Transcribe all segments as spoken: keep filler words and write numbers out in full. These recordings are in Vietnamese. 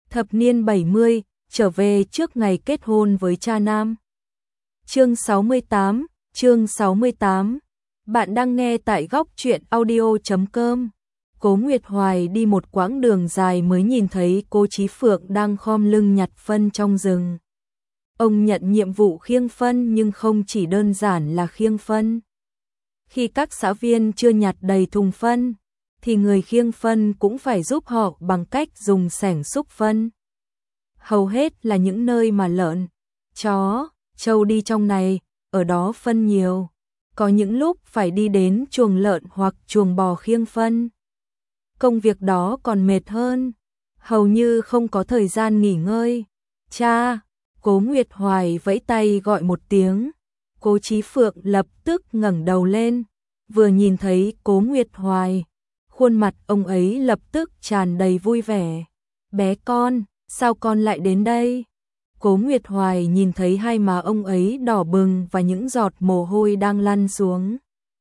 Thập niên bảy mươi, trở về trước ngày kết hôn với cha nam. Chương sáu mươi tám, chương sáu mươi tám. Bạn đang nghe tại góc truyện audio chấm com. Cố Nguyệt Hoài đi một quãng đường dài mới nhìn thấy cô Chí Phượng đang khom lưng nhặt phân trong rừng. Ông nhận nhiệm vụ khiêng phân nhưng không chỉ đơn giản là khiêng phân. Khi các xã viên chưa nhặt đầy thùng phân, thì người khiêng phân cũng phải giúp họ bằng cách dùng xẻng xúc phân. Hầu hết là những nơi mà lợn, chó, trâu đi trong này, ở đó phân nhiều. Có những lúc phải đi đến chuồng lợn hoặc chuồng bò khiêng phân. Công việc đó còn mệt hơn, hầu như không có thời gian nghỉ ngơi. Cha, Cố Nguyệt Hoài vẫy tay gọi một tiếng. Cố Chí Phượng lập tức ngẩng đầu lên, vừa nhìn thấy Cố Nguyệt Hoài, khuôn mặt ông ấy lập tức tràn đầy vui vẻ. Bé con, sao con lại đến đây? Cố Nguyệt Hoài nhìn thấy hai má ông ấy đỏ bừng và những giọt mồ hôi đang lăn xuống.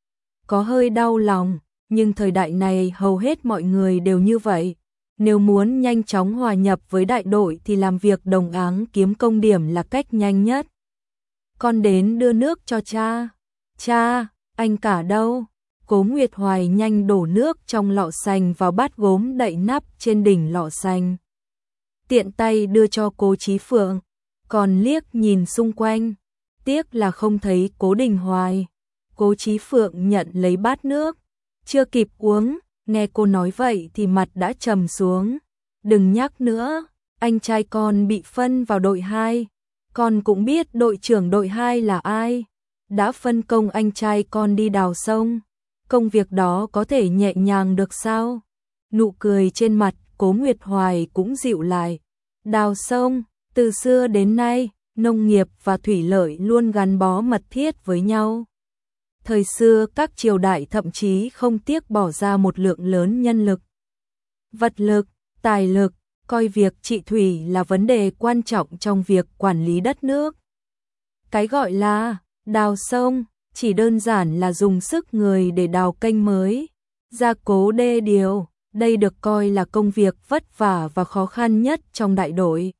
Có hơi đau lòng, nhưng thời đại này hầu hết mọi người đều như vậy. Nếu muốn nhanh chóng hòa nhập với đại đội thì làm việc đồng áng kiếm công điểm là cách nhanh nhất. Con đến đưa nước cho cha. Cha, anh cả đâu? Cố Nguyệt Hoài nhanh đổ nước trong lọ sành vào bát gốm đậy nắp trên đỉnh lọ sành. Tiện tay đưa cho Cố Chí Phượng, còn liếc nhìn xung quanh. Tiếc là không thấy Cố Đình Hoài. Cố Chí Phượng nhận lấy bát nước, chưa kịp uống, nghe cô nói vậy thì mặt đã trầm xuống. Đừng nhắc nữa, anh trai con bị phân vào đội hai. Con cũng biết đội trưởng đội hai là ai. Đã phân công anh trai con đi đào sông. Công việc đó có thể nhẹ nhàng được sao? Nụ cười trên mặt Cố Nguyệt Hoài cũng dịu lại. Đào sông, từ xưa đến nay, nông nghiệp và thủy lợi luôn gắn bó mật thiết với nhau. Thời xưa các triều đại thậm chí không tiếc bỏ ra một lượng lớn nhân lực, vật lực, tài lực, coi việc trị thủy là vấn đề quan trọng trong việc quản lý đất nước. Cái gọi là đào sông chỉ đơn giản là dùng sức người để đào kênh mới, gia cố đê điều. Đây được coi là công việc vất vả và khó khăn nhất trong đại đội.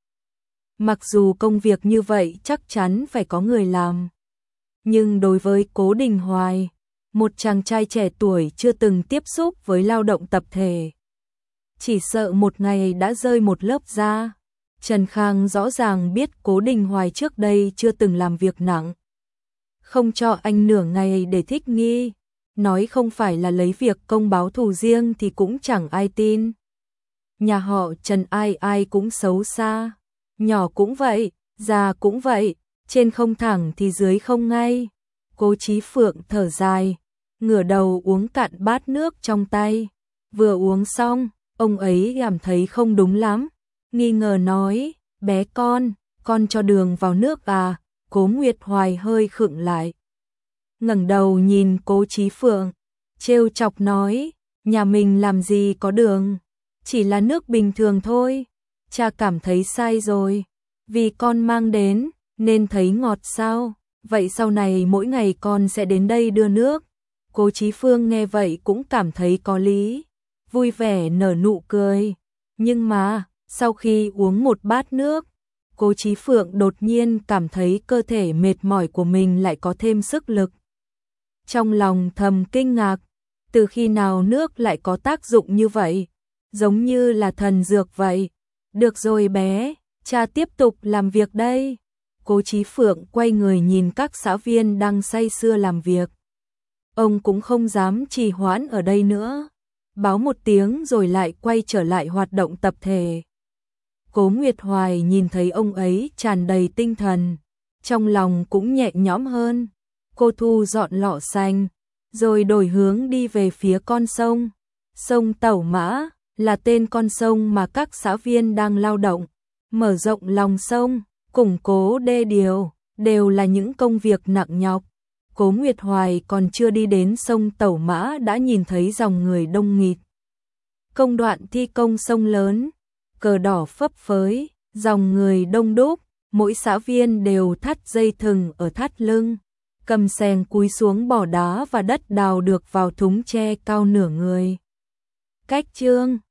Mặc dù công việc như vậy chắc chắn phải có người làm, nhưng đối với Cố Đình Hoài, một chàng trai trẻ tuổi chưa từng tiếp xúc với lao động tập thể, chỉ sợ một ngày đã rơi một lớp da. Trần Khang rõ ràng biết Cố Đình Hoài trước đây chưa từng làm việc nặng, không cho anh nửa ngày để thích nghi. Nói không phải là lấy việc công báo thù riêng thì cũng chẳng ai tin. Nhà họ Trần ai ai cũng xấu xa, nhỏ cũng vậy, già cũng vậy, trên không thẳng thì dưới không ngay. Cố Chí Phượng thở dài, ngửa đầu uống cạn bát nước trong tay. Vừa uống xong, ông ấy cảm thấy không đúng lắm, nghi ngờ nói, bé con, con cho đường vào nước à? Cố Nguyệt Hoài hơi khựng lại, ngẩng đầu nhìn Cố Chí Phượng, trêu chọc nói, nhà mình làm gì có đường, chỉ là nước bình thường thôi. Cha cảm thấy sai rồi, vì con mang đến, nên thấy ngọt sao? Vậy sau này mỗi ngày con sẽ đến đây đưa nước. Cố Chí Phương nghe vậy cũng cảm thấy có lý, vui vẻ nở nụ cười. Nhưng mà, sau khi uống một bát nước, Cố Chí Phượng đột nhiên cảm thấy cơ thể mệt mỏi của mình lại có thêm sức lực. Trong lòng thầm kinh ngạc, từ khi nào nước lại có tác dụng như vậy, giống như là thần dược vậy. Được rồi bé, cha tiếp tục làm việc đây. Cố Chí Phượng quay người nhìn các xã viên đang say sưa làm việc. Ông cũng không dám trì hoãn ở đây nữa, báo một tiếng rồi lại quay trở lại hoạt động tập thể. Cố Nguyệt Hoài nhìn thấy ông ấy tràn đầy tinh thần, trong lòng cũng nhẹ nhõm hơn. Cô thu dọn lọ sành, rồi đổi hướng đi về phía con sông. Sông Tẩu Mã là tên con sông mà các xã viên đang lao động, mở rộng lòng sông, củng cố đê điều, đều là những công việc nặng nhọc. Cố Nguyệt Hoài còn chưa đi đến sông Tẩu Mã đã nhìn thấy dòng người đông nghịt. Công đoạn thi công sông lớn, cờ đỏ phấp phới, dòng người đông đúc, mỗi xã viên đều thắt dây thừng ở thắt lưng, cầm xèng cúi xuống bỏ đá và đất đào được vào thúng tre cao nửa người. Cách chương